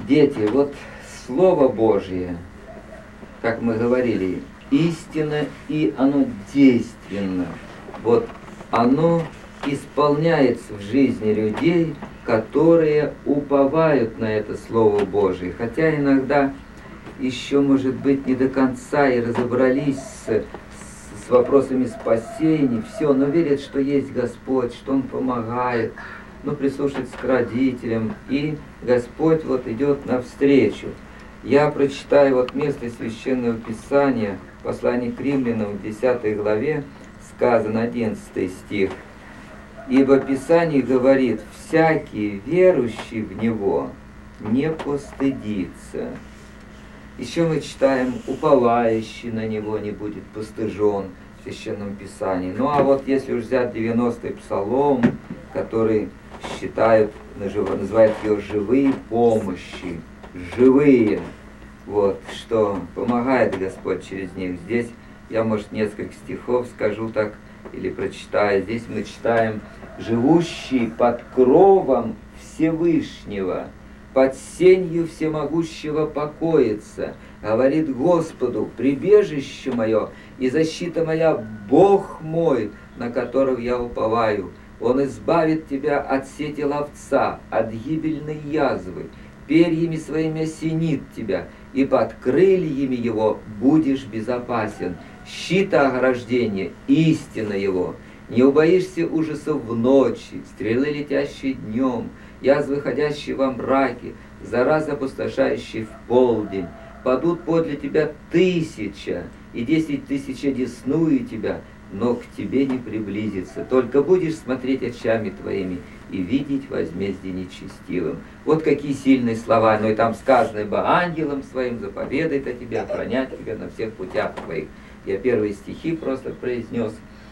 Дети, вот Слово Божье, как мы говорили, истинно и оно действенно. Вот оно исполняется в жизни людей, которые уповают на это Слово Божие. Хотя иногда еще, может быть, не до конца и разобрались с вопросами спасения, все, но верят, что есть Господь, что Он помогает, прислушаться к родителям, и Господь вот идет навстречу. Я прочитаю вот место Священного Писания, послание к Римлянам, в 10 главе, сказано 11 стих. «Ибо Писание говорит, всякий верующий в Него не постыдится». Еще мы читаем, уповающий на Него не будет постыжен в Священном Писании. Ну а вот если уж взять 90-й Псалом, который называют ее живые помощи, живые, вот, что помогает Господь через них. Здесь я, может, несколько стихов скажу так, или прочитаю. Здесь мы читаем: «Живущий под кровом Всевышнего, под сенью всемогущего покоится, говорит Господу, прибежище мое и защита моя, Бог мой, на которого я уповаю. Он избавит тебя от сети ловца, от гибельной язвы, перьями своими осенит тебя, и под крыльями его будешь безопасен. Щит ограждения, истина его. Не убоишься ужасов в ночи, стрелы, летящие днем, язвы, ходящие во мраке, зараза, опустошающая в полдень. Падут подле тебя 1000, и 10 000 одесную тебя, но к тебе не приблизится. Только будешь смотреть очами твоими и видеть возмездие нечестивым». Вот какие сильные слова. Но и там сказано: «Ибо ангелом своим заповедает о тебе, охранять тебя на всех путях твоих». Я первые стихи просто произнес.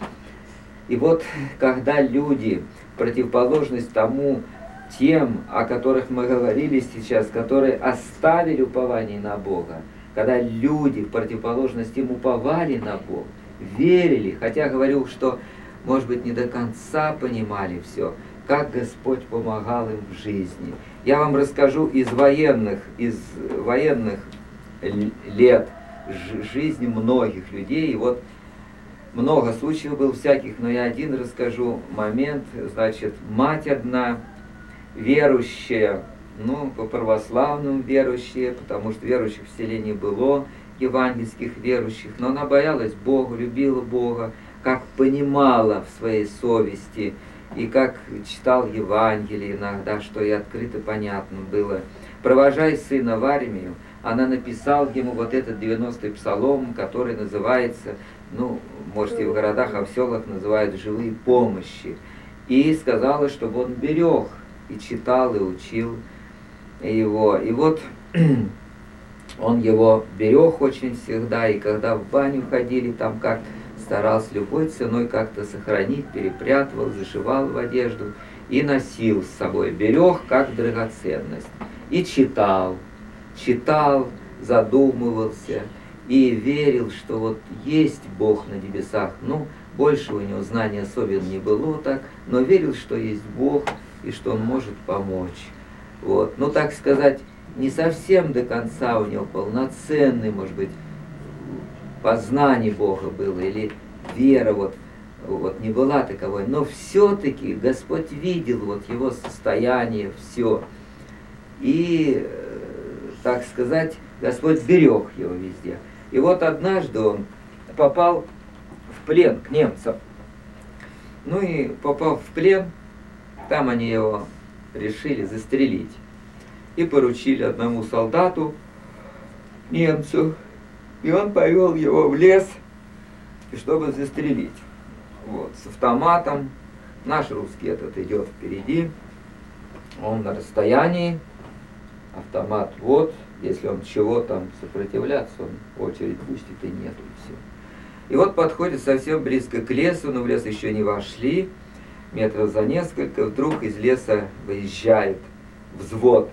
И вот, когда люди, в противоположность тому, тем, о которых мы говорили сейчас, которые оставили упование на Бога, когда люди, в противоположность им, уповали на Бога, верили, хотя говорю, что, может быть, не до конца понимали все, как Господь помогал им в жизни. Я вам расскажу из военных лет жизни многих людей. И вот много случаев было всяких, но я один расскажу момент. Значит, мать одна, верующая, по православному верующая, потому что верующих в селе не было, евангельских верующих, но она боялась Бога, любила Бога, как понимала в своей совести, и как читал Евангелие иногда, что и открыто понятно было. Провожая сына в армию, она написала ему вот этот 90-й псалом, который называется, можете в городах, а в селах называют «Живые помощи». И сказала, чтобы он берег, и читал, и учил его. И вот он его берег очень всегда, и когда в баню ходили, там как старался любой ценой как-то сохранить, перепрятывал, зашивал в одежду и носил с собой, берег как драгоценность. И читал, задумывался и верил, что вот есть Бог на небесах. Больше у него знаний особенно не было так, но верил, что есть Бог и что Он может помочь. Вот. Так сказать, не совсем до конца у него полноценный, может быть, познание Бога было, или вера вот не была таковой, но все-таки Господь видел вот его состояние, все. И, так сказать, Господь берег его везде. И вот однажды он попал в плен к немцам. И попав в плен, там они его решили застрелить. И поручили одному солдату, немцу, и он повел его в лес, чтобы застрелить. Вот, с автоматом. Наш русский этот идет впереди, он на расстоянии, автомат вот, если он чего там сопротивляться, он очередь пустит, и нету, и все. И вот подходит совсем близко к лесу, но в лес еще не вошли, метров за несколько, вдруг из леса выезжает взвод.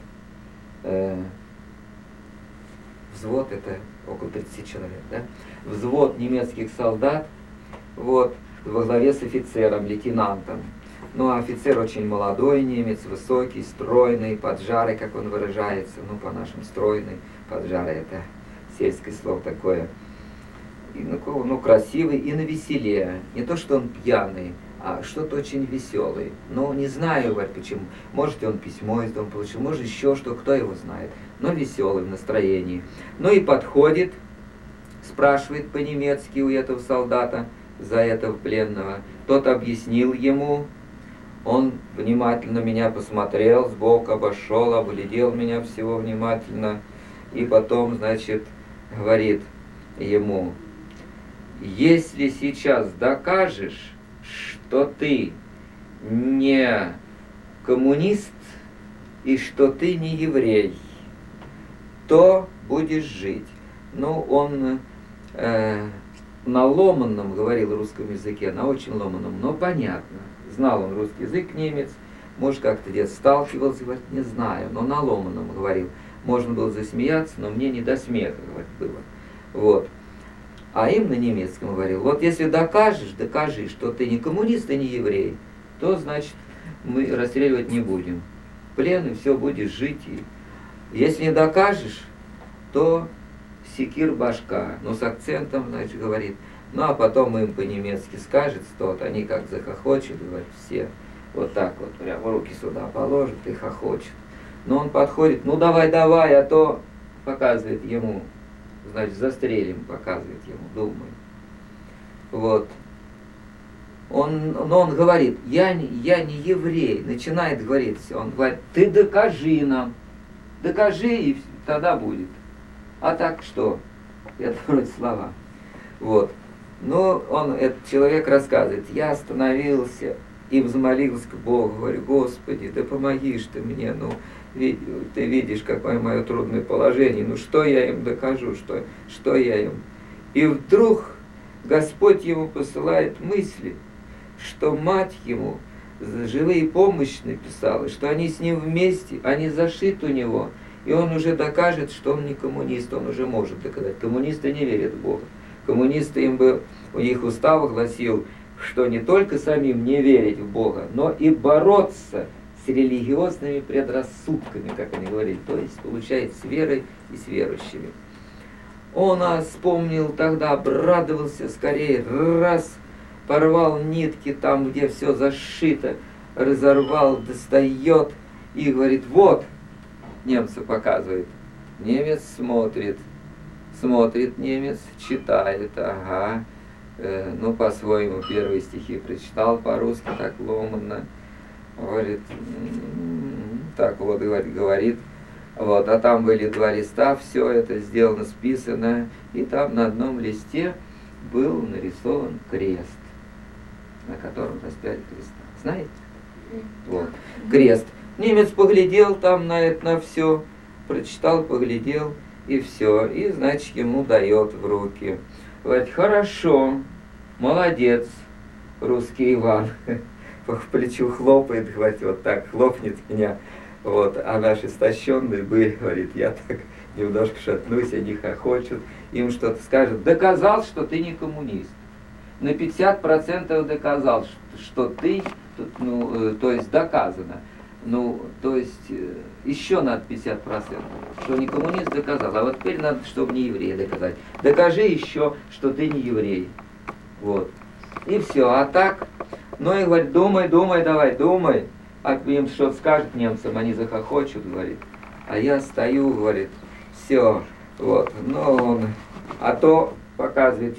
Взвод — это около 30 человек, да? Взвод немецких солдат, вот, во главе с офицером, лейтенантом. Ну, а офицер очень молодой немец, высокий, стройный, поджарый, как он выражается, ну, по-нашему стройный, поджарый, это сельское слово такое. И, ну, красивый и навеселе. Не то, что он пьяный, а что-то очень веселый. Но не знаю, говорит, почему. Может, он письмо из дома получил, может, еще что, кто его знает. Но веселый в настроении. Ну и подходит, спрашивает по-немецки у этого солдата, за этого пленного. Тот объяснил ему, он внимательно меня посмотрел, сбоку обошел, оглядел меня всего внимательно. И потом, значит, говорит ему: если сейчас докажешь, что ты не коммунист и что ты не еврей, то будешь жить. Ну, он на ломаном говорил русском языке, на очень ломаном, но понятно. Знал он русский язык, немец, может, как-то где-то сталкивался, говорит, не знаю, но на ломаном говорил. Можно было засмеяться, но мне не до смеха, говорит, было. Вот. А им на немецком говорил: вот если докажи, что ты не коммунист и не еврей, то, значит, мы расстреливать не будем. Плен, и все, будешь жить. И если не докажешь, то секир башка. Но с акцентом, значит, говорит. Ну, а потом им по-немецки скажет тот, они как захохочут, говорят, все. Вот так вот, прям руки сюда положат и хохочут. Но он подходит: ну давай, а то показывает ему. Значит, застрелим, показывает ему, думаю. Вот. Но он говорит: я не еврей. Начинает говорить все. Он говорит: ты докажи нам. Докажи, и тогда будет. А так что? Это вроде слова. Вот. Но этот человек рассказывает: я остановился и взмолился к Богу. Говорю: Господи, да помоги ж ты мне, ну, ты видишь, какое мое трудное положение, ну что я им докажу, что я им. И вдруг Господь ему посылает мысли, что мать ему живые помощи написала, что они с ним вместе, они зашиты у него, и он уже докажет, что он не коммунист, он уже может доказать. Коммунисты не верят в Бога. Коммунисты, у них устав гласил, что не только самим не верить в Бога, но и бороться с религиозными предрассудками, как они говорили, то есть, получается, с верой и с верующими. Он вспомнил тогда, обрадовался скорее, раз, порвал нитки там, где все зашито, разорвал, достает и говорит: вот, немцу показывает. Немец смотрит немец, читает, ага, ну, по-своему первые стихи прочитал по-русски, так ломанно, говорит, так вот, говорит, вот, а там были 2 листа, все это сделано, списано, и там на одном листе был нарисован крест, на котором распяли креста. Знаете? Вот, крест. Немец поглядел там на это, на все, прочитал, поглядел, и все. И, значит, ему дает в руки. Говорит: хорошо, молодец, русский Иван. По плечу хлопает, говорит, вот так хлопнет меня. Вот, а наши истощенные были, говорит, я так немножко шатнусь, они хохочут, им что-то скажут. Доказал, что ты не коммунист. На 50% доказал, что ты, ну, то есть доказано. Ну, то есть еще надо 50%, что не коммунист, доказал. А вот теперь надо, чтобы не еврей доказать. Докажи еще, что ты не еврей. Вот. И все. А так, ну и говорит: думай, давай, думай. А им что-то скажет немцам, они захохочут, говорит. А я стою, говорит, все. Вот. Ну, он, а то показывает,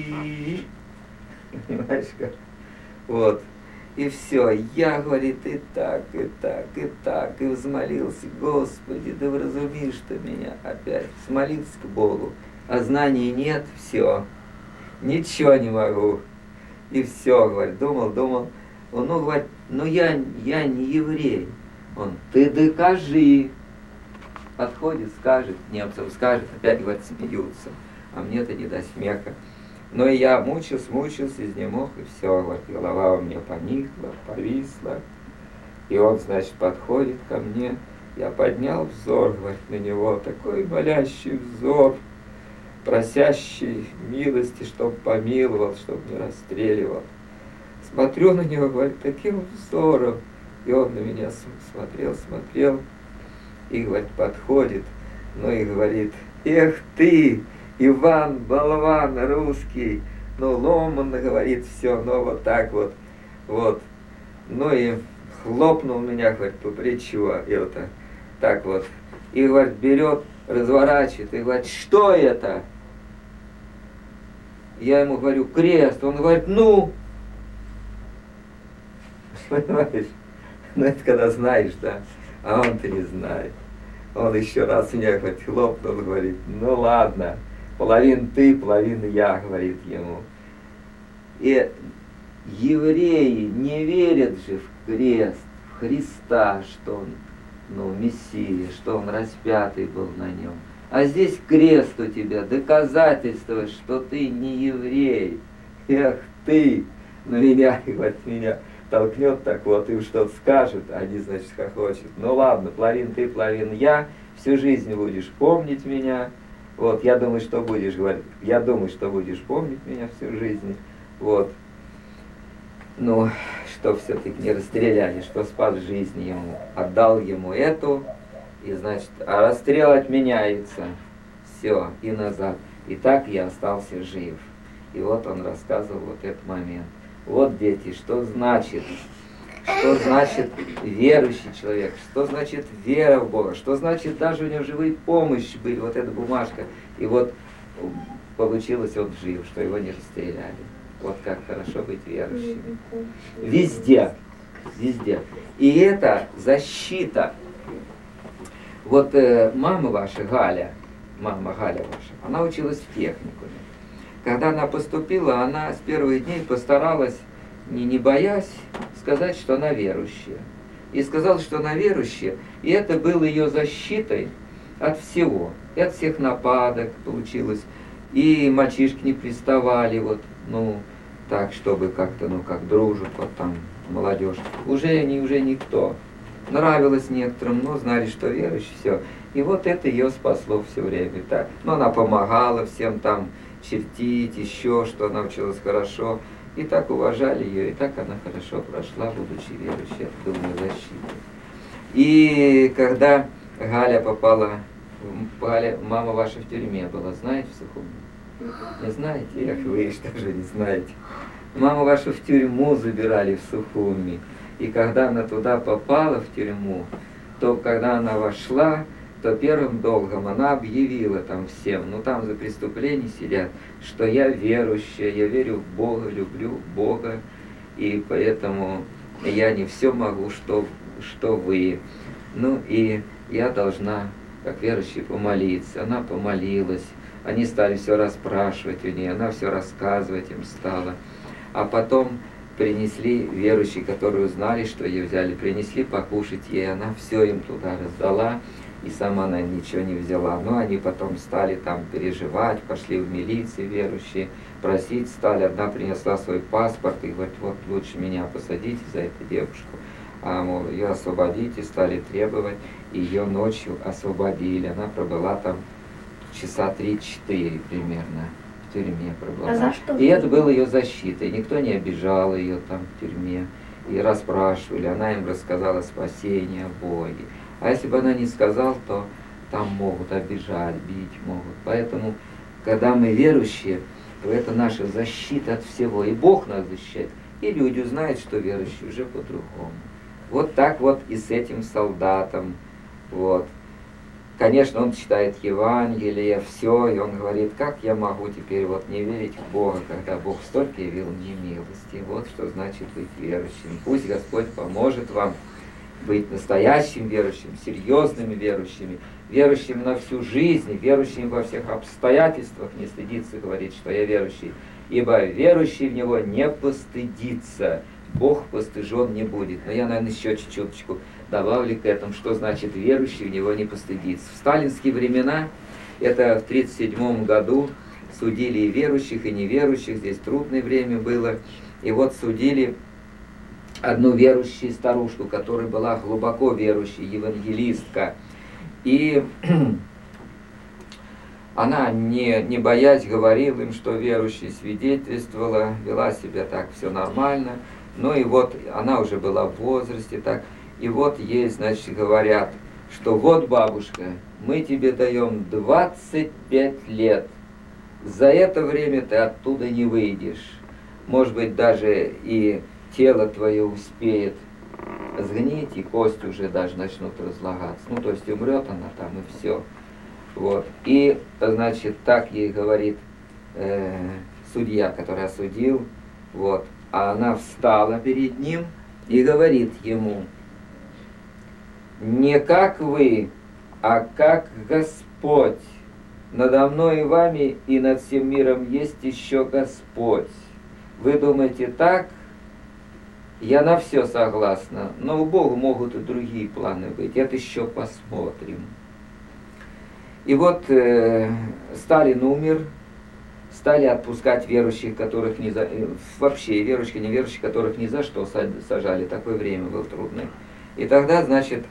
понимаешь как? Вот. И все, я, говорит, и так, и взмолился: Господи, да вразумишь ты меня опять. Смолился к Богу, а знаний нет, все, ничего не могу. И все, говорит, думал, он, ну, говорит, ну я не еврей. Он: ты докажи. Подходит, скажет, немцам скажет, опять, говорит, смеются, а мне-то не до смеха. Но и я мучился, изнемог, и все, вот, голова у меня поникла, повисла. И он, значит, подходит ко мне, я поднял взор, говорит, на него, такой молящий взор, просящий милости, чтоб помиловал, чтоб не расстреливал. смотрю на него, говорит, таким взором. И он на меня смотрел, и, говорит, подходит, ну и говорит, эх ты, Иван, болван русский, ну ломанно говорит все, но вот так вот, вот. Ну и хлопнул меня, говорит, по плечу, и вот так вот. И, говорит, берет, разворачивает, и говорит, что это? Я ему говорю, крест. Он говорит, ну. Понимаешь? Ну это когда знаешь, да. А он-то не знает. Он еще раз меня, говорит, хлопнул, говорит, ну ладно, половина ты, половина я, говорит ему. И евреи не верят же в крест, в Христа, что он, ну, Мессия, что он распятый был на нем. А здесь крест у тебя, доказательство, что ты не еврей. Эх ты! На меня, говорит, меня толкнет так вот, им что-то скажет, они, значит, хохочут. Ну ладно, половина ты, половина я, всю жизнь будешь помнить меня. Вот, я думаю, что будешь, говорит, я думаю, что будешь помнить меня всю жизнь. Вот. Ну, что все-таки не расстреляли, что спас жизнь ему. Отдал ему эту, и, значит, а расстрел отменяется. Все, и назад. И так я остался жив. И вот он рассказывал вот этот момент. Вот, дети, что значит верующий человек, что значит вера в Бога, что значит даже у него живые помощи были, вот эта бумажка. И вот получилось, он жив, что его не расстреляли. Вот как хорошо быть верующим. Везде, везде. И это защита. Вот мама ваша, мама Галя ваша, она училась в техникуме. Когда она поступила, она с первых дней постаралась, не боясь, сказать, что она верующая. И сказала, что она верующая, и это было ее защитой от всего. И от всех нападок получилось. И мальчишки не приставали, вот, ну, так, чтобы как-то, ну, как дружат, вот там, молодежь. Уже никто. Нравилось некоторым, но знали, что верующий, все. И вот это ее спасло все время. Так. Но она помогала всем там чертить, еще что, она училась хорошо. И так уважали ее, и так она хорошо прошла, будучи верующей. Это была ее защита. И когда Галя попала, мама ваша в тюрьме была, знаете, в Сухуми? Не знаете? Эх, вы что же не знаете. Маму вашу в тюрьму забирали в Сухуми. И когда она туда попала, в тюрьму, то когда она вошла, то первым долгом она объявила там всем, ну там за преступление сидят, что я верующая, я верю в Бога, люблю Бога, и поэтому я не все могу, что вы. Ну и я должна, как верующая, помолиться. Она помолилась, они стали все расспрашивать у нее, она все рассказывать им стала. А потом принесли верующие, которые узнали, что ее взяли, принесли покушать ей, она все им туда раздала. И сама она ничего не взяла. Но они потом стали там переживать, пошли в милицию верующие, просить стали. Одна принесла свой паспорт и говорит, вот лучше меня посадите за эту девушку. А мол, ее освободите, стали требовать. Ее ночью освободили. Она пробыла там часа 3-4 примерно. В тюрьме пробыла. А за что? И это было ее защитой. Никто не обижал ее там в тюрьме. И расспрашивали. Она им рассказала спасение о Боге. А если бы она не сказала, то там могут обижать, бить могут. Поэтому, когда мы верующие, то это наша защита от всего. И Бог нас защищает. И люди узнают, что верующие уже по-другому. Вот так вот и с этим солдатом. Вот. Конечно, он читает Евангелие, все, и он говорит, как я могу теперь вот не верить в Бога, когда Бог столько явил мне милости. Вот что значит быть верующим. Пусть Господь поможет вам быть настоящим верующим, серьезными верующими, верующими на всю жизнь, верующими во всех обстоятельствах, не стыдиться говорить, что я верующий, ибо верующий в Него не постыдится, Бог постыжен не будет. Но я, наверное, еще чуть-чуточку добавлю к этому, что значит верующий в Него не постыдится. В сталинские времена, это в 1937 году, судили и верующих, и неверующих, здесь трудное время было, и вот судили одну верующую старушку, которая была глубоко верующей, евангелистка. И она, не боясь, говорила им, что верующая, свидетельствовала, вела себя так, все нормально. Ну и вот она уже была в возрасте, так, и вот ей, значит, говорят, что вот, бабушка, мы тебе даем 25 лет, за это время ты оттуда не выйдешь, может быть, даже и тело твое успеет сгнить, и кости уже даже начнут разлагаться, ну, то есть умрет она там, и все. Вот. И, значит, так ей говорит судья, который осудил, вот, а она встала перед ним и говорит ему: не как вы, а как Господь. Надо мной и вами и над всем миром есть еще Господь. Вы думаете так? Я на все согласна, но у Бога могут и другие планы быть. Это еще посмотрим. И вот Сталин умер, стали отпускать верующих, которых ни за... вообще верующих, неверующих, которых ни за что сажали. Такое время было трудное. И тогда, значит,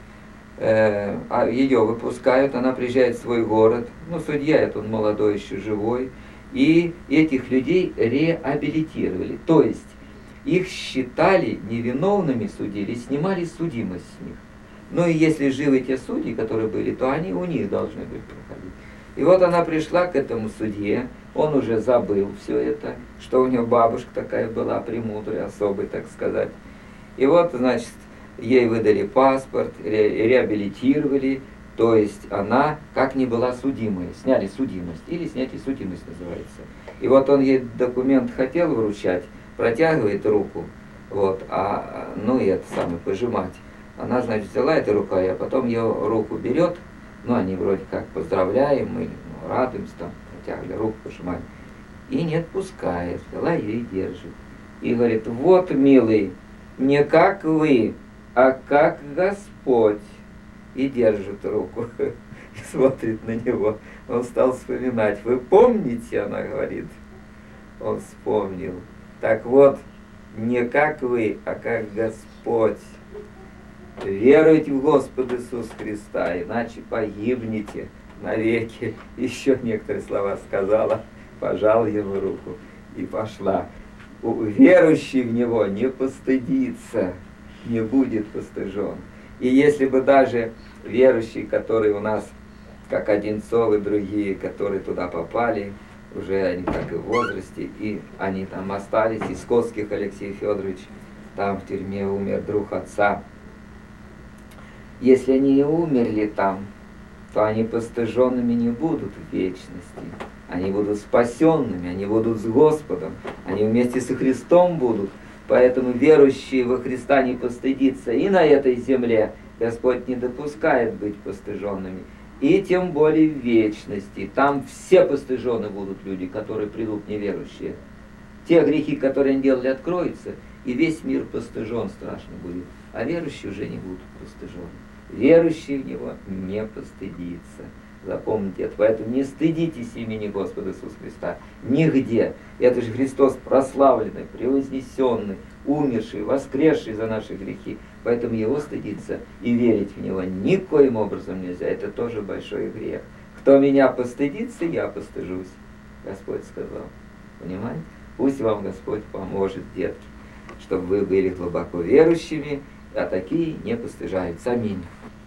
ее выпускают, она приезжает в свой город. Ну, судья, это он молодой, еще живой. И этих людей реабилитировали. То есть их считали невиновными, судили, снимали судимость с них. Ну и если живы те судьи, которые были, то они у них должны были проходить. И вот она пришла к этому судье, он уже забыл все это, что у него бабушка такая была, премудрая, особая, так сказать. И вот, значит, ей выдали паспорт, реабилитировали, то есть она как не была судимой, сняли судимость, или снятие судимость называется. И вот он ей документ хотел вручать, протягивает руку, вот, ну и это самое, пожимать. Она, значит, взяла эту рукой, а потом ее руку берет, ну они вроде как поздравляем, мы радуемся, там, протягивали руку, пожимаем, и не отпускает, взяла ее и держит. И говорит: вот, милый, не как вы, а как Господь. И держит руку, и смотрит на него. Он стал вспоминать. Вы помните, она говорит. Он вспомнил. Так вот, не как вы, а как Господь. Веруйте в Господа Иисуса Христа, иначе погибнете навеки. Еще некоторые слова сказала, пожала ему руку и пошла. Верующий в Него не постыдится, не будет постыжен. И если бы даже верующие, которые у нас, как Одинцов и другие, которые туда попали, уже они так и в возрасте, и они там остались, и Скотских Алексей Федорович, там в тюрьме умер друг отца. Если они и умерли там, то они постыженными не будут в вечности. Они будут спасенными, они будут с Господом, они вместе со Христом будут. Поэтому верующие во Христа не постыдится и на этой земле. Господь не допускает быть постыженными. И тем более в вечности. Там все постыжены будут люди, которые придут неверующие. Те грехи, которые они делали, откроются, и весь мир постыжен страшно будет. А верующие уже не будут постыжены. Верующий в Него не постыдится. Запомните это. Поэтому не стыдитесь имени Господа Иисуса Христа нигде. Это же Христос прославленный, превознесенный, умерший, воскресший за наши грехи. Поэтому Его стыдиться и верить в Него никоим образом нельзя. Это тоже большой грех. Кто меня постыдится, я постыжусь. Господь сказал. Понимаете? Пусть вам Господь поможет, детки, чтобы вы были глубоко верующими, а такие не постыжаются. Аминь.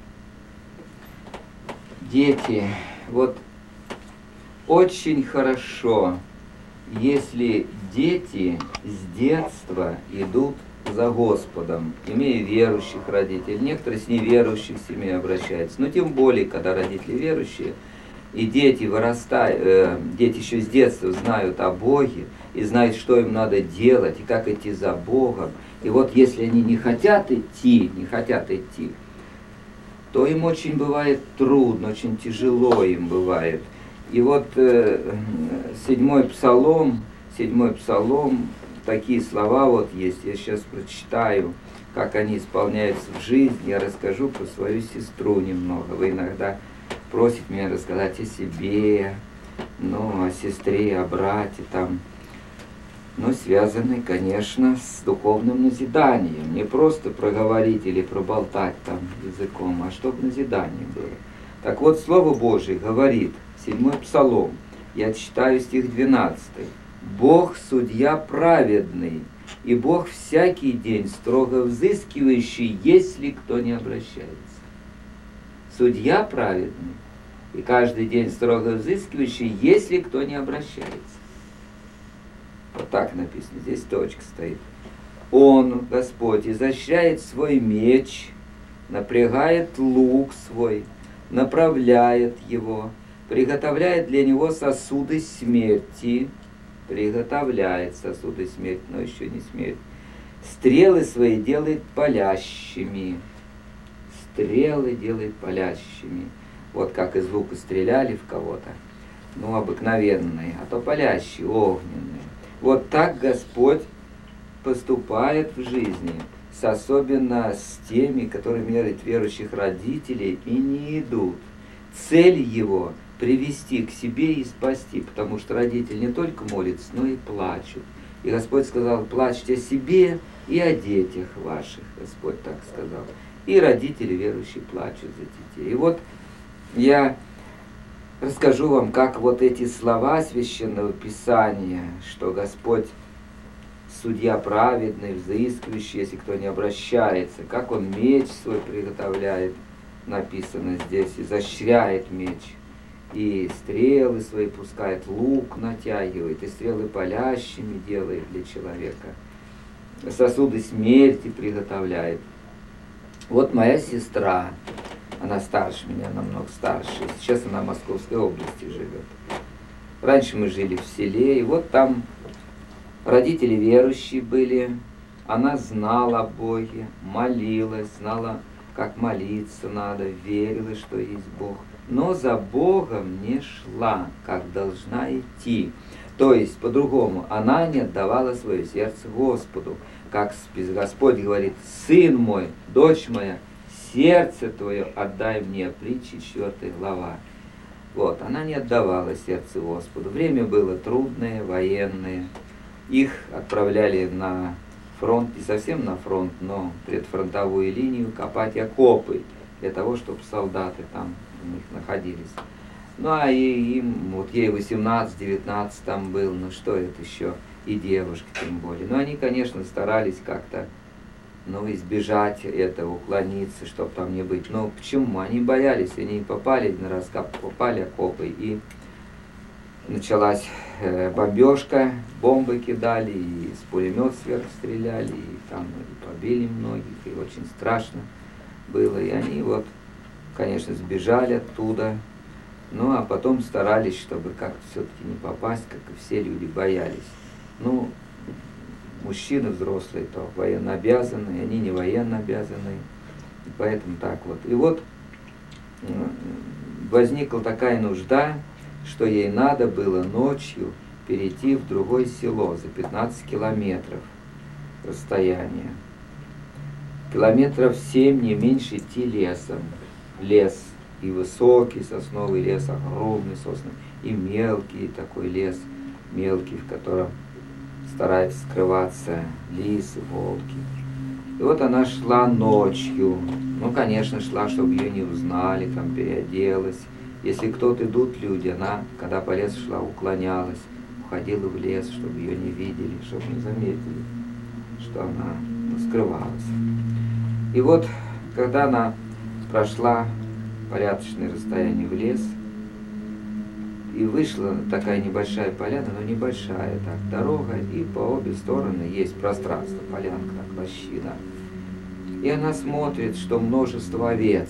Дети, вот очень хорошо, если дети с детства идут за Господом, имея верующих родителей. Некоторые с неверующих семей обращаются, но тем более, когда родители верующие, и дети вырастают, дети еще с детства знают о Боге, и знают, что им надо делать, и как идти за Богом. И вот если они не хотят идти, то им очень бывает трудно, очень тяжело им бывает. И вот 7-й псалом, такие слова вот есть, я сейчас прочитаю, как они исполняются в жизни, я расскажу про свою сестру немного. Вы иногда просите меня рассказать о себе, ну, о сестре, о брате там. Но связаны, конечно, с духовным назиданием. Не просто проговорить или проболтать там языком, а чтобы назидание было. Так вот, Слово Божие говорит, 7-й псалом, я читаю стих 12. «Бог судья праведный, И Бог всякий день строго взыскивающий, если кто не обращается. Судья праведный, и каждый день строго взыскивающий, если кто не обращается. Вот так написано, здесь точка стоит. Он, Господь, изощряет свой меч, напрягает лук свой, направляет его, приготовляет для него сосуды смерти, приготовляет сосуды смерти, но еще не смерть. Стрелы свои делает палящими. Стрелы делает палящими. Вот как из лука стреляли в кого-то, ну, обыкновенные, а то палящие, огненные. Вот так Господь поступает в жизни, особенно с теми, которые имеют верующих родителей и не идут. Цель его – привести к себе и спасти, потому что родители не только молятся, но и плачут. И Господь сказал: плачьте о себе и о детях ваших. Господь так сказал. И родители верующие плачут за детей. И вот я расскажу вам, как вот эти слова Священного Писания, что Господь судья праведный, взыскивающий, если кто не обращается, как Он меч свой приготовляет, написано здесь, изощряет меч, и стрелы свои пускает, лук натягивает, и стрелы палящими делает для человека, сосуды смерти приготовляет. Вот моя сестра, она старше меня, намного старше, сейчас она в Московской области живет. Раньше мы жили в селе, и вот там родители верующие были, она знала о Боге, молилась, знала, как молиться надо, верила, что есть Бог. Но за Богом не шла, как должна идти. То есть, по-другому, она не отдавала свое сердце Господу. Как Господь говорит: «Сын мой, дочь моя, сердце твое отдай мне», притча 4 глава. Вот, она не отдавала сердце Господу. Время было трудное, военное. Их отправляли на фронт, не совсем на фронт, но предфронтовую линию копать окопы, для того, чтобы солдаты там у них находились. Ну а им, вот ей 18-19 там был, ну что это еще, и девушки тем более. Но они, конечно, старались как-то, ну, избежать этого, уклониться, чтобы там не быть. Но почему? Они боялись, они попали на раскап, попали окопы, и началась бомбежка, бомбы кидали, и с пулемет сверху стреляли, и там и побили многих, и очень страшно было. И они вот, конечно, сбежали оттуда, ну а потом старались, чтобы как-то все-таки не попасть, как и все люди боялись. Ну, мужчины взрослые, то военно обязанные, они не военно обязанные, и поэтому так вот. И вот возникла такая нужда, что ей надо было ночью перейти в другое село за 15 километров расстояние. Километров 7 не меньше идти лесом. Лес и высокий сосновый лес, огромный сосны, и мелкий такой лес, мелкий, в котором стараются скрываться лисы, волки. И вот она шла ночью. Ну, конечно, шла, чтобы ее не узнали, там переоделась. Если кто-то идут люди, она, когда по лесу шла, уклонялась, уходила в лес, чтобы ее не видели, чтобы не заметили, что она скрывалась. И вот, когда она прошла порядочное расстояние в лес, и вышла такая небольшая поляна, но небольшая, так, дорога, и по обе стороны есть пространство, полянка, так, лощина. И она смотрит, что множество овец,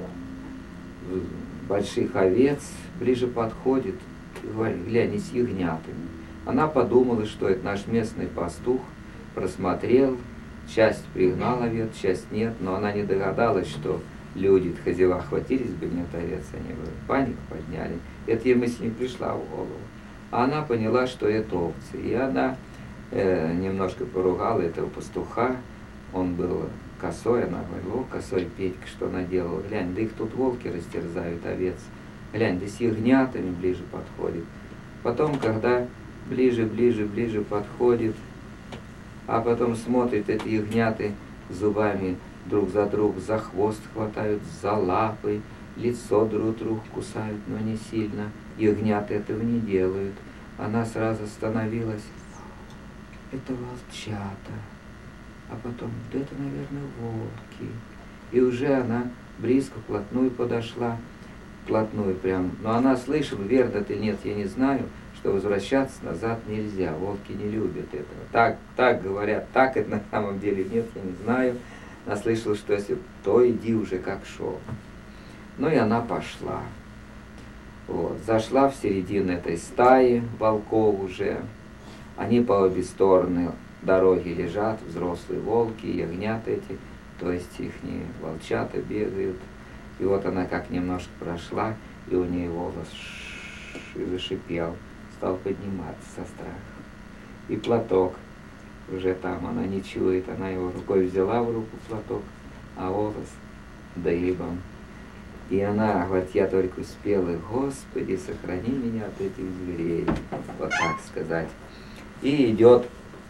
больших овец, ближе подходит, и говорит: глянь, с ягнятами. Она подумала, что это наш местный пастух, просмотрел, часть пригнал овец, часть нет, но она не догадалась, что люди, хозяева, охватились бы, нет овец, они бы панику подняли. Это ей мысль не пришла в голову. А она поняла, что это овцы. И она немножко поругала этого пастуха. Он был косой, она говорила: о, косой Петька, что она делала? Глянь, да их тут волки растерзают овец. Глянь, да с ягнятами ближе подходит. Потом, когда ближе подходит, а потом смотрит, эти ягняты зубами друг за друг за хвост хватают, за лапы, лицо друг друга кусают, но не сильно. Ягнята этого не делают. Она сразу остановилась это волчата, а потом, да это, наверное, волки. И уже она близко, вплотную подошла, вплотную прям. Но она слышала, верно это или нет, я не знаю, что возвращаться назад нельзя, волки не любят этого. Так говорят, так это на самом деле нет, я не знаю. Она слышала, что если то иди уже как шел. Ну и она пошла. Вот. Зашла в середину этой стаи волков уже. Они по обе стороны дороги лежат, взрослые волки, ягнята эти, то есть ихние волчата бегают. И вот она как немножко прошла, и у нее волос и зашипел, стал подниматься со страхом. И платок уже там, она не чует, она его рукой взяла в руку платок, а волос дыбом. И она говорит, я только успела, Господи, сохрани меня от этих зверей, вот так сказать. И идет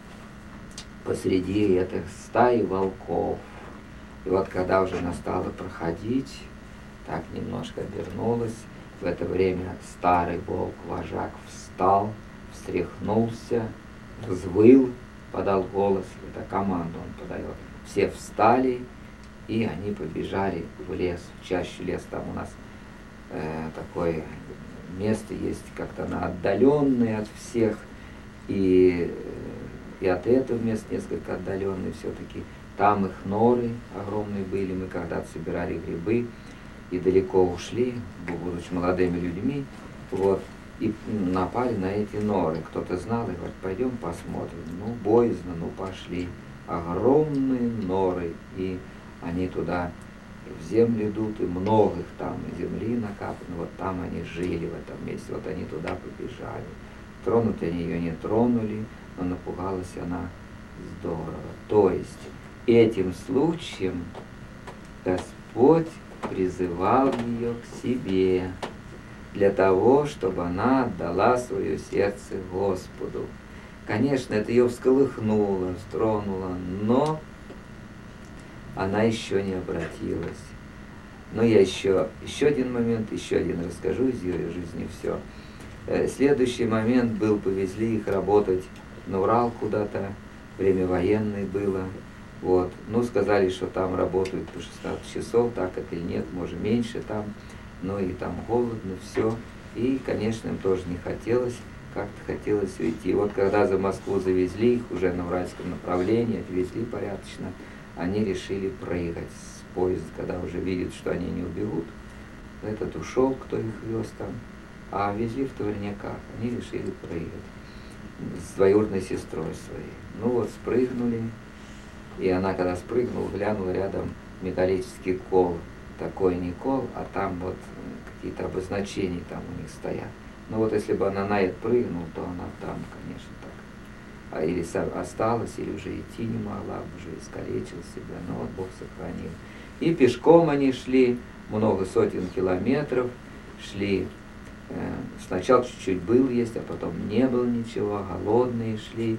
посреди этой стаи волков. И вот когда уже она стала проходить, так немножко обернулась, в это время старый волк, вожак, встал, встряхнулся, взвыл, подал голос, это команду он подает. Все встали, и они побежали в лес, в чащу лес. Там у нас такое место есть, как-то на отдаленное от всех, и от этого места несколько отдаленные все-таки. Там их норы огромные были, мы когда-то собирали грибы, и далеко ушли, будучи молодыми людьми, вот, и напали на эти норы. Кто-то знал и говорит, пойдем посмотрим. Ну, боязно, ну пошли. Огромные норы, и они туда в землю идут, и много их там земли накапано, вот там они жили в этом месте, вот они туда побежали. Тронуть они ее не тронули, но напугалась она здорово. То есть этим случаем Господь призывал ее к себе для того, чтобы она отдала свое сердце Господу. Конечно, это ее всколыхнуло, стронуло, но она еще не обратилась. Но я еще один момент, еще один расскажу из ее жизни все. Следующий момент был, повезли их работать на Урал куда-то, время военное было. Вот. Ну, сказали, что там работают по 16 часов, так это или нет, может меньше там, ну и там холодно, все. И, конечно, им тоже не хотелось, как-то хотелось уйти. И вот когда за Москву завезли их уже на уральском направлении, отвезли порядочно, они решили прыгать с поезда, когда уже видят, что они не убегут. Этот ушел, кто их вез там, а везли в товарняках, они решили прыгать с двоюродной сестрой своей. Ну вот, спрыгнули. И она, когда спрыгнула, глянула рядом металлический кол. Такой не кол, а там вот какие-то обозначения там у них стоят. Ну вот если бы она на это прыгнула, то она там, конечно, так. А или осталась, или уже идти не могла, уже искалечила себя. Но вот Бог сохранил. И пешком они шли, много сотен километров, шли. Сначала чуть-чуть был есть, а потом не было ничего, голодные шли.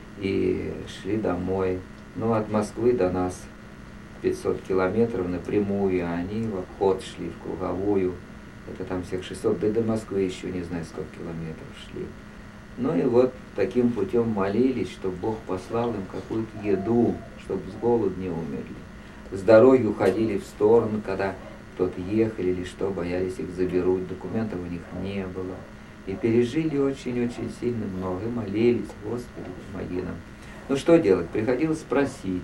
И шли домой. Ну, от Москвы до нас 500 километров напрямую, а они в обход шли, в круговую. Это там всех 600, да и до Москвы еще не знаю, сколько километров шли. Ну и вот таким путем молились, чтобы Бог послал им какую-то еду, чтобы с голоду не умерли. С дороги уходили в сторону, когда кто-то ехали или что, боялись их заберут, документов у них не было. И пережили очень-очень сильно много, и молились, Господи, помоги нам. Ну что делать? Приходилось просить.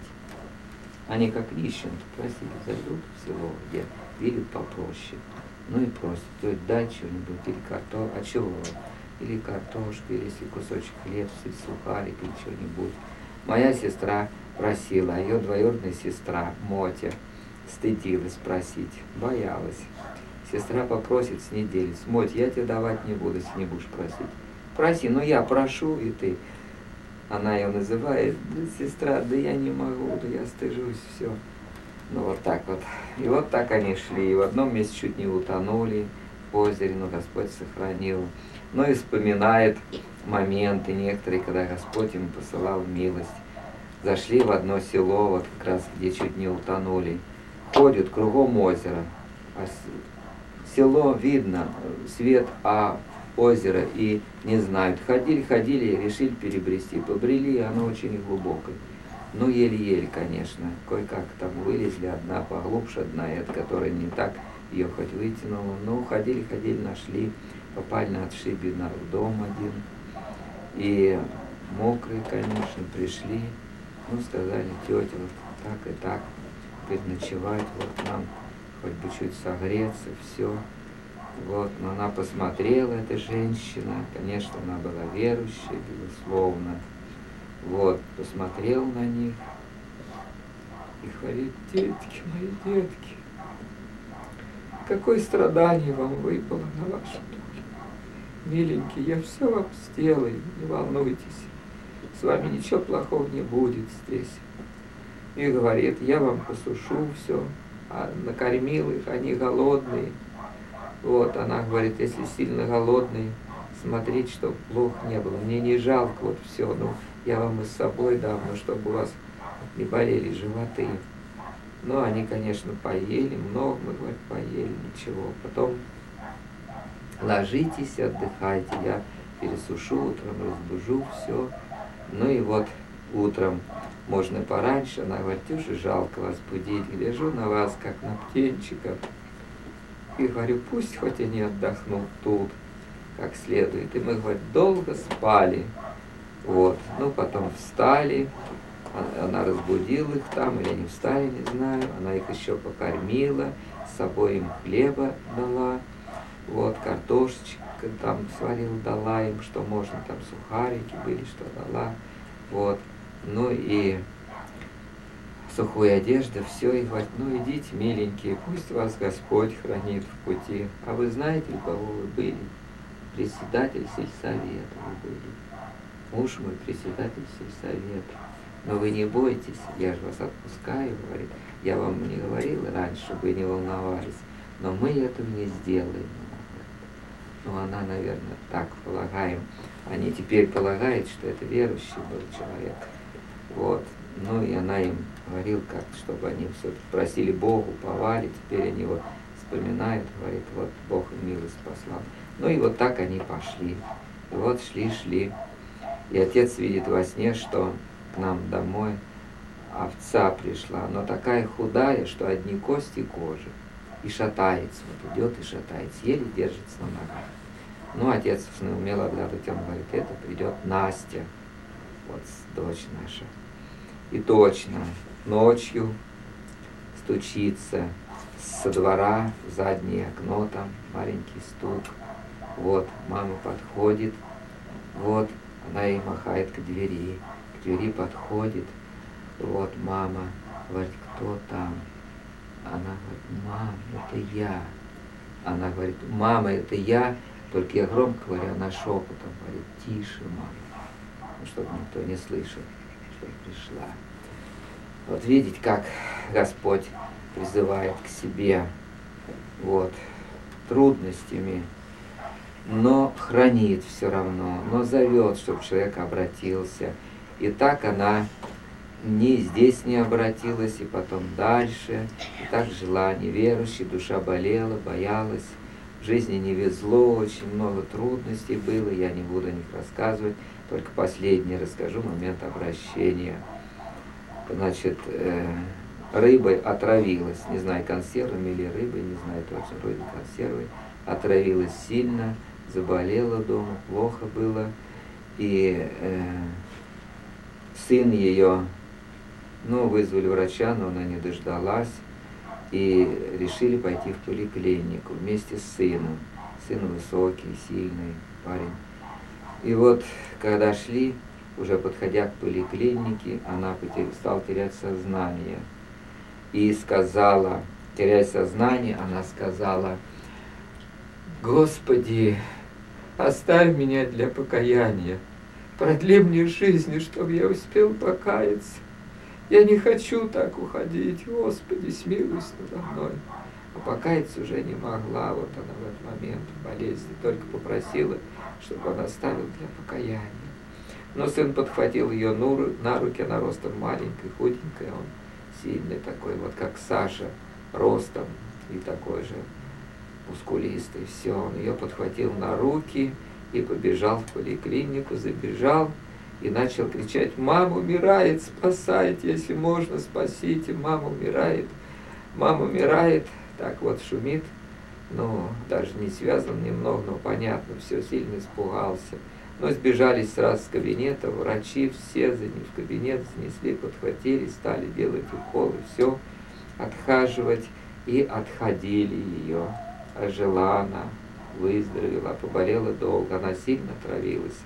Они как нищие просили, зайдут в село, где видят попроще. Ну и просят, тетя, дай что-нибудь, или картошку, а чего? Или картошку, или если кусочек хлеба, или сухарик, или что-нибудь. Моя сестра просила, а ее двоюродная сестра, Мотя, стыдилась просить, боялась. Сестра попросит с недели, Мотя, я тебе давать не буду, если не будешь просить. Проси, ну я прошу, и ты. Она ее называет, да, сестра, да я не могу, да я стыжусь, все. Ну вот так вот. И вот так они шли. И в одном месте чуть не утонули в озере, но Господь сохранил. Ну и вспоминает моменты некоторые, когда Господь им посылал милость. Зашли в одно село, вот как раз где чуть не утонули. Ходят кругом озера. А село видно, свет, а озеро и не знают. Ходили, решили перебрести, побрели, оно очень глубокое. Ну, еле-еле, конечно. Кое-как там вылезли, одна поглубже, одна, эта, которая не так, ее хоть вытянула. Ну, ходили, нашли, попали на отшибе в дом один. И мокрые, конечно, пришли. Ну, сказали, тетя, вот так и так, переночевать, вот нам хоть бы чуть согреться, все. Вот, но она посмотрела, эта женщина, конечно, она была верующая, безусловно. Вот, посмотрел на них и говорит, детки мои, детки, какое страдание вам выпало на вашу долю. Миленькие, я все вам сделаю, не волнуйтесь, с вами ничего плохого не будет здесь. И говорит, я вам посушу все, а накормил их, они голодные. Вот, она говорит, если сильно голодные, смотрите, чтобы плохо не было. Мне не жалко, вот все, ну, я вам и с собой дам, но чтобы у вас не болели животы. Ну, они, конечно, поели, много, мы, говорит, поели, ничего. Потом ложитесь, отдыхайте, я пересушу утром, разбужу, все. Ну и вот утром можно пораньше, она говорит, уже жалко вас будить, гляжу на вас, как на птенчиков. И говорю, пусть хоть они отдохнут тут, как следует. И мы, говорит, долго спали. Вот. Ну, потом встали, она разбудила их там, или они встали, не знаю. Она их еще покормила, с собой им хлеба дала. Вот, картошечка там сварила, дала им, что можно, там сухарики были, что дала. Вот. Ну и сухую одежду, все, и говорит, ну идите, миленькие, пусть вас Господь хранит в пути. А вы знаете, у кого вы были? Председатель сельсовета вы были. Муж мой председатель сельсовета. Но вы не бойтесь, я же вас отпускаю, говорит. Я вам не говорила раньше, чтобы вы не волновались, но мы этого не сделаем. Ну, она, наверное, так полагаем. Они теперь полагают, что это верующий был человек. Вот. Ну, и она им говорила как-то, чтобы они все-таки просили Богу, уповали. Теперь они вот вспоминают, говорит, вот Бог им милость послал. Ну, и вот так они пошли. И вот шли. И отец видит во сне, что к нам домой овца пришла, но такая худая, что одни кости и кожа. И шатается, вот идет и шатается, еле держится на ногах. Ну, отец умел отгадывать, он говорит, это придет Настя, вот дочь наша. И точно, ночью стучится со двора в заднее окно, там маленький стук. Вот, мама подходит, вот, она ей махает к двери подходит, вот, мама говорит, кто там? Она говорит, мам, это я. Она говорит, мама, это я, только я громко говорю, она шепотом говорит, тише, мама, ну, чтобы никто не слышал, что пришла. Вот видите, как Господь призывает к себе, вот, трудностями, но хранит все равно, но зовет, чтобы человек обратился. И так она здесь не обратилась, и потом дальше, и так жила неверующей, душа болела, боялась, в жизни не везло, очень много трудностей было, я не буду о них рассказывать, только последний расскажу, момент обращения. Значит, рыбой отравилась, не знаю, консервами или рыбой, не знаю точно, вроде консервой, отравилась сильно, заболела дома, плохо было, и сын ее, ну, вызвали врача, но она не дождалась, и решили пойти в поликлинику вместе с сыном. Сын высокий, сильный парень. И вот, когда шли, уже подходя к поликлинике, она стала терять сознание. И сказала, теряя сознание, она сказала, Господи, оставь меня для покаяния, продли мне жизнь, чтобы я успел покаяться. Я не хочу так уходить, Господи, смилуйся надо мной. А покаяться уже не могла, вот она в этот момент болезни, только попросила, чтобы он оставил для покаяния. Но сын подхватил ее на руки, она ростом маленькая, худенькая, он сильный такой, вот как Саша, ростом и такой же. мускулистый, все. Он ее подхватил на руки и побежал в поликлинику, забежал и начал кричать: «Мама умирает, спасайте, если можно, спасите, мама умирает, мама умирает». Так вот шумит, ну, даже не связан немного, но понятно, все, сильно испугался. Но сбежались сразу с кабинета, врачи все за ним в кабинет занесли, подхватили, стали делать уколы, все, отхаживать, и отходили ее. Ожила она, выздоровела, поболела долго, она сильно травилась.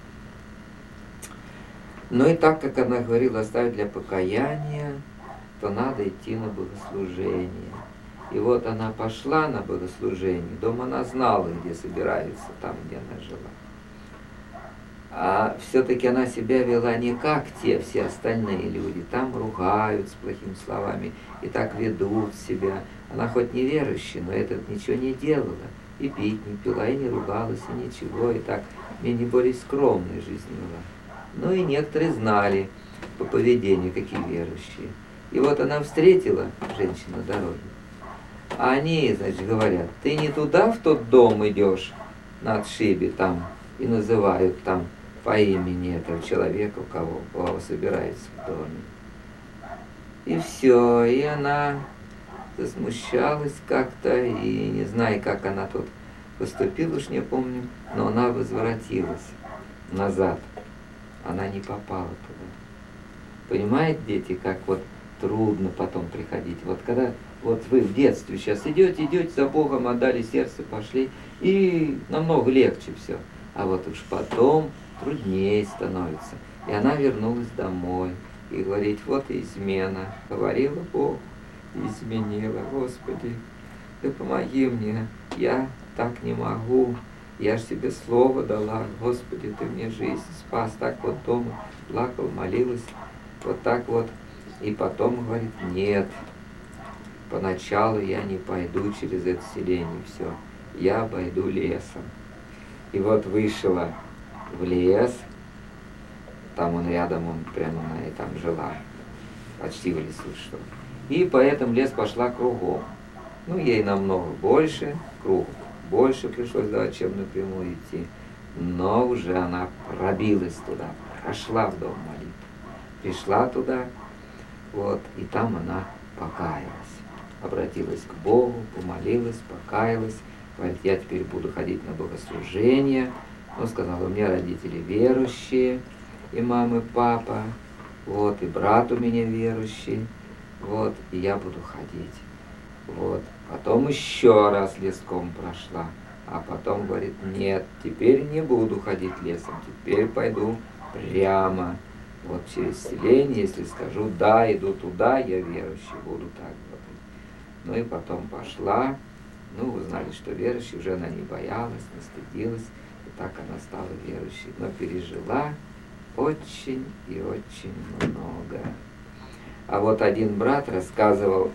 Ну и так как она говорила, оставить для покаяния, то надо идти на богослужение. И вот она пошла на богослужение, дома она знала, где собирается, там, где она жила. А все-таки она себя вела не как те все остальные люди, там ругают с плохими словами и так ведут себя. Она хоть не верующая, но этот ничего не делала, и пить не пила, и не ругалась, и ничего, и так менее более скромной жизнь вела. Ну и некоторые знали по поведению, какие верующие. И вот она встретила женщину на дороге, а они, значит, говорят: «Ты не туда, в тот дом идешь на отшибе там», и называют там по имени этого человека, у кого собирается в доме. И все, и она засмущалась как-то, и не знаю, как она тут поступила, уж не помню, но она возвратилась назад. Она не попала туда. Понимаете, дети, как вот трудно потом приходить. Вот когда вот вы в детстве сейчас идете за Богом, отдали сердце, пошли, и намного легче все. А вот уж потом труднее становится. И она вернулась домой и говорит: вот и измена. Говорила Богу, изменила. Господи, Ты помоги мне, я так не могу. Я ж тебе слово дала, Господи, Ты мне жизнь спас. Так вот дома плакал, молилась, вот так вот. И потом говорит: нет, поначалу я не пойду через это селение, все, я пойду лесом. И вот вышла в лес, там он рядом, он прямо она и там жила, почти в лесу, что. И по этому лес пошла кругом. Ну, ей намного больше, круг больше пришлось давать, чем напрямую идти. Но уже она пробилась туда, прошла в дом молитвы, пришла туда, вот, и там она покаялась. Обратилась к Богу, помолилась, покаялась. Говорит: я теперь буду ходить на богослужение. Он сказал: у меня родители верующие, и мама, и папа, вот, и брат у меня верующий, вот, и я буду ходить. Вот. Потом еще раз леском прошла, а потом говорит: нет, теперь не буду ходить лесом, теперь пойду прямо, вот через селение, если скажу: да, иду туда, я верующий, буду так вот. Ну и потом пошла, ну, узнали, что верующий, уже она не боялась, не стыдилась, и так она стала верующей, но пережила очень и очень много. А вот один брат рассказывал,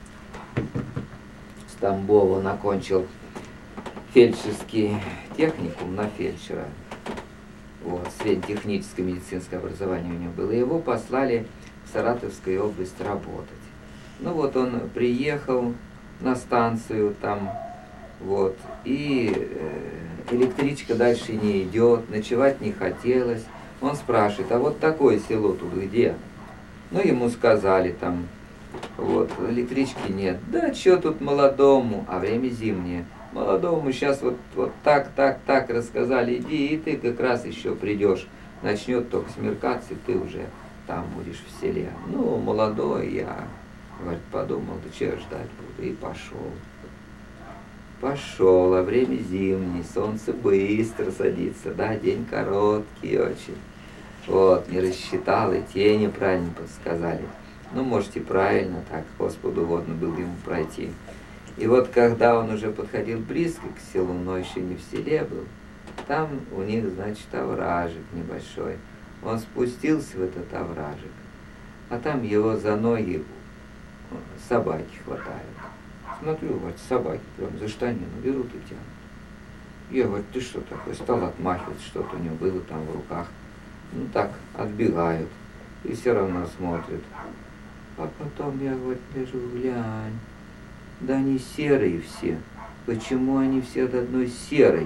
с Тамбова, он окончил фельдшерский техникум на фельдшера, вот, среднетехническое медицинское образование у него было, и его послали в Саратовскую область работать. Ну вот он приехал на станцию там, вот, и электричка дальше не идет, ночевать не хотелось. Он спрашивает: а вот такое село тут где? Ну, ему сказали там, вот, электрички нет. Да, что тут молодому, а время зимнее. Молодому сейчас вот так рассказали, иди, и ты как раз еще придешь. Начнет только смеркаться, и ты уже там будешь в селе. Ну, молодой я, говорит, подумал: да чего ждать буду, и пошел. Пошел, а время зимнее, солнце быстро садится, да, день короткий очень. Вот, не рассчитал, и те неправильно подсказали. Ну, может, и правильно, так Господу угодно было ему пройти. И вот когда он уже подходил близко к селу, но еще не в селе был, там у них, значит, овражек небольшой. Он спустился в этот овражек, а там его за ноги собаки хватают. Смотрю, вот собаки прям за штанину берут и тянут. Я говорю: ты что такое? Стал отмахиваться, что-то у него было там в руках. Ну так, отбегают. И все равно смотрят. А потом я, говорю, лежу, глянь. Да они серые все. почему они все от одной серой?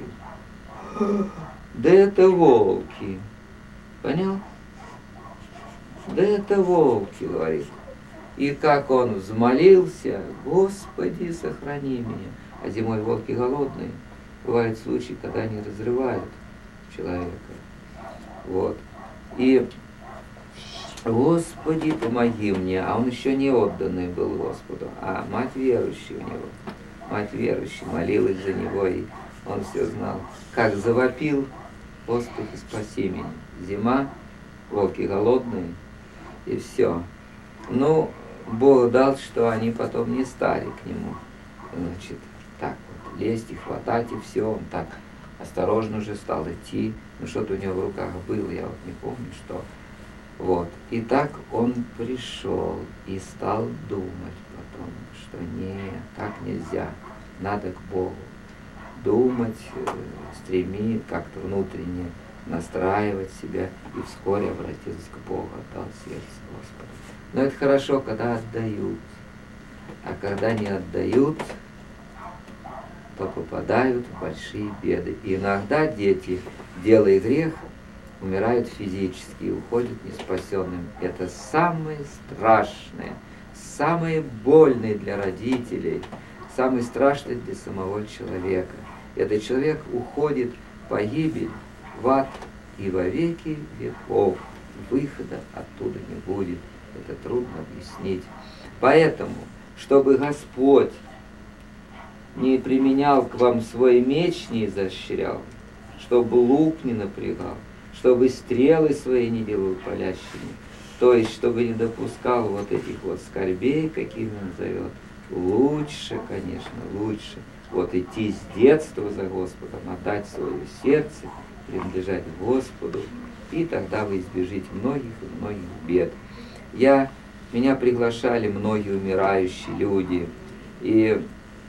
Да это волки. Понял? Да это волки, говорит. И как он взмолился: Господи, сохрани меня. А зимой волки голодные. Бывают случаи, когда они разрывают человека. Вот. И Господи, помоги мне. А он еще не отданный был Господу, а мать верующая у него. Мать верующая молилась за него, и он все знал. Как завопил: Господи, спаси меня. Зима, волки голодные, и все. Ну, Бог дал, что они потом не стали к нему, значит, так вот, лезть и хватать, и все. Он так осторожно уже стал идти. Ну, что-то у него в руках было, я вот не помню, что. Вот. И так он пришел и стал думать потом, что нет, так нельзя, надо к Богу. Думать, стремить, как-то внутренне настраивать себя, и вскоре обратился к Богу, отдал сердце Господу. Но это хорошо, когда отдают. А когда не отдают, то попадают в большие беды. И иногда дети, делая грех, умирают физически и уходят неспасенным. Это самое страшное, самое больное для родителей, самое страшное для самого человека. Этот человек уходит в погибель, в ад, и во веки веков выхода оттуда не будет. Это трудно объяснить. Поэтому, чтобы Господь не применял к вам свой меч, не изощрял, чтобы лук не напрягал, чтобы стрелы свои не делал палящими, то есть, чтобы не допускал вот этих вот скорбей, какими он зовет, лучше, конечно, лучше вот идти с детства за Господом, отдать свое сердце, принадлежать Господу, и тогда вы избежите многих и многих бед. Меня приглашали многие умирающие люди, и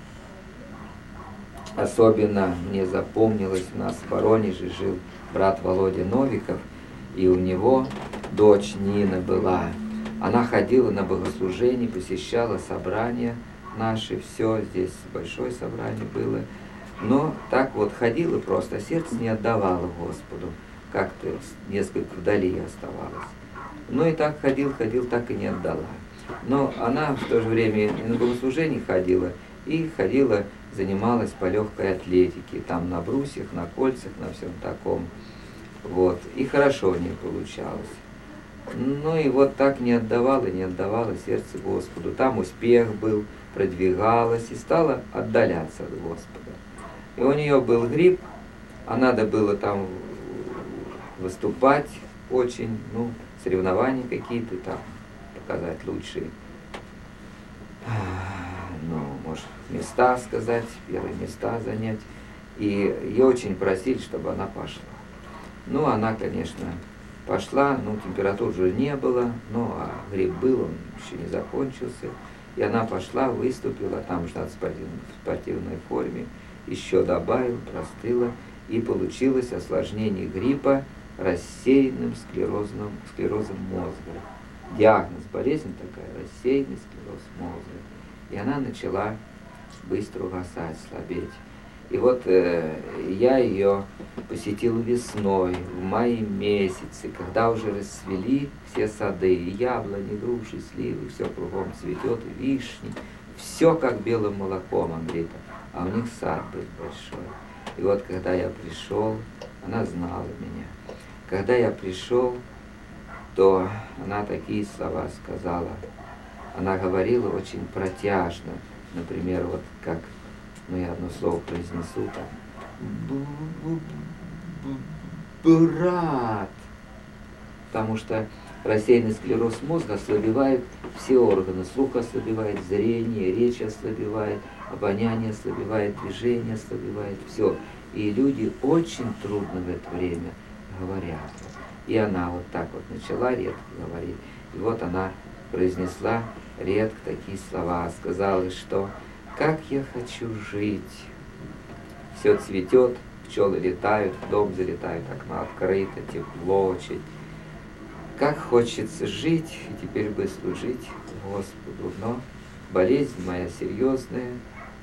особенно мне запомнилось, у нас в Воронеже жил брат Володя Новиков, и у него дочь Нина была. Она ходила на богослужение, посещала собрания наши, все, здесь большое собрание было. Но так вот ходила просто, а сердце не отдавало Господу, как-то несколько вдали оставалось. Ну и так ходил, так и не отдала. Но она в то же время и на богослужение ходила, и ходила, занималась по легкой атлетике, там на брусьях, на кольцах, на всем таком. Вот. И хорошо у нее получалось. Ну и вот так не отдавала сердце Господу. Там успех был, продвигалась и стала отдаляться от Господа. И у нее был грипп, а надо было там выступать очень, соревнования какие-то там, показать лучшие, может, места сказать, первые места занять. И ее очень просили, чтобы она пошла. Ну, она, конечно, пошла, температуры уже не было, а грипп был, он еще не закончился. И она пошла, выступила, там уже в спортивной форме, еще добавила, простыла, и получилось осложнение гриппа рассеянным склерозом мозга. Диагноз, болезнь такая, рассеянный склероз мозга. И она начала быстро угасать, слабеть. И вот я ее посетил весной, в мае месяце, когда уже расцвели все сады, и яблони, груши, сливы, все кругом цветет, и вишни, все как белым молоком, Андрейка. А у них сад был большой. И вот когда я пришел, она знала меня. Когда я пришел, то она такие слова сказала. Она говорила очень протяжно. Например, вот как, я одно слово произнесу, так. Брат! Потому что рассеянный склероз мозга ослабевает все органы. Слух ослабевает, зрение, речь ослабевает, обоняние ослабевает, движение ослабевает, все. И люди очень трудно в это время говорят. И она вот так вот начала редко говорить. И вот она произнесла редко такие слова. Сказала, что как я хочу жить. Все цветет, пчелы летают, в дом залетают, окно открыто, тепло очень. Как хочется жить, и теперь бы служить Господу. Но болезнь моя серьезная,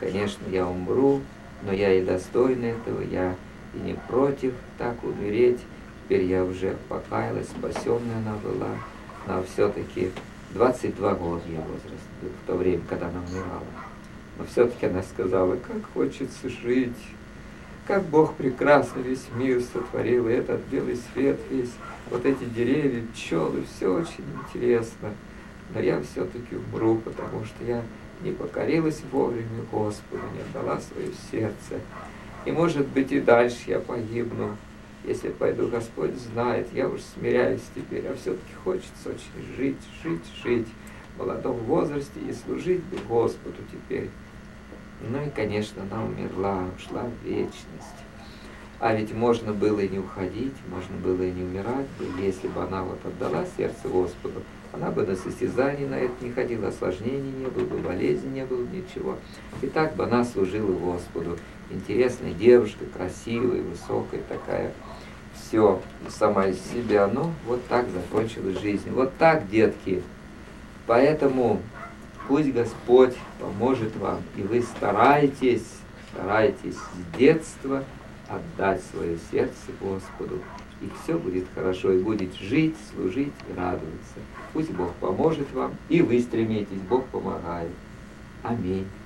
конечно, я умру, но я и достоин этого, я и не против так умереть. Теперь я уже покаялась, спасенная она была, но все-таки 22 года ее возраст был в то время, когда она умирала. Но все-таки она сказала, как хочется жить, как Бог прекрасно весь мир сотворил, и этот белый свет весь, вот эти деревья, пчелы, все очень интересно. Но я все-таки умру, потому что я не покорилась вовремя Господу, не отдала свое сердце. И, может быть, и дальше я погибну. Если пойду, Господь знает, я уж смиряюсь теперь, а все-таки хочется очень жить в молодом возрасте и служить бы Господу теперь. Ну и, конечно, она умерла, ушла в вечность. А ведь можно было и не уходить, можно было и не умирать, если бы она вот отдала сердце Господу, она бы на состязании на это не ходила, осложнений не было бы, болезни не было, ничего. И так бы она служила Господу. Интересная девушка, красивая, высокая такая, все, сама из себя, но вот так закончилась жизнь. Вот так, детки. Поэтому пусть Господь поможет вам, и вы старайтесь с детства отдать свое сердце Господу, и все будет хорошо, и будет жить, служить и радоваться. Пусть Бог поможет вам, и вы стремитесь, Бог помогает. Аминь.